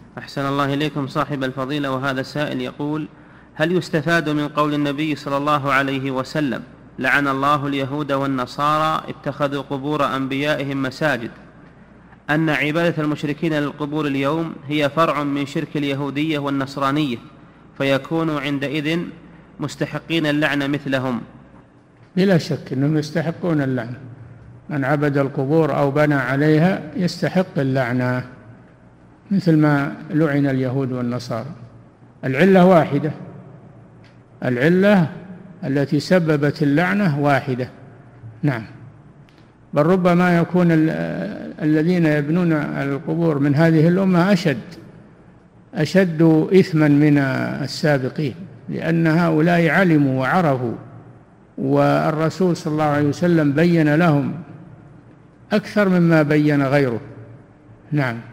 أحسن الله إليكم صاحب الفضيلة. وهذا السائل يقول: هل يستفاد من قول النبي صلى الله عليه وسلم: لعن الله اليهود والنصارى اتخذوا قبور أنبيائهم مساجد، أن عبادة المشركين للقبور اليوم هي فرع من شرك اليهودية والنصرانية، فيكونوا عندئذ مستحقين اللعنة مثلهم؟ بلا شك أنهم يستحقون اللعنة. من عبد القبور أو بنى عليها يستحق اللعنة مثل ما لعن اليهود والنصارى. العلة واحدة، العلة التي سببت اللعنة واحدة. نعم، بل ربما يكون الذين يبنون القبور من هذه الأمة أشد إثما من السابقين، لأن هؤلاء علموا وعرفوا، والرسول صلى الله عليه وسلم بين لهم أكثر مما بين غيره. نعم.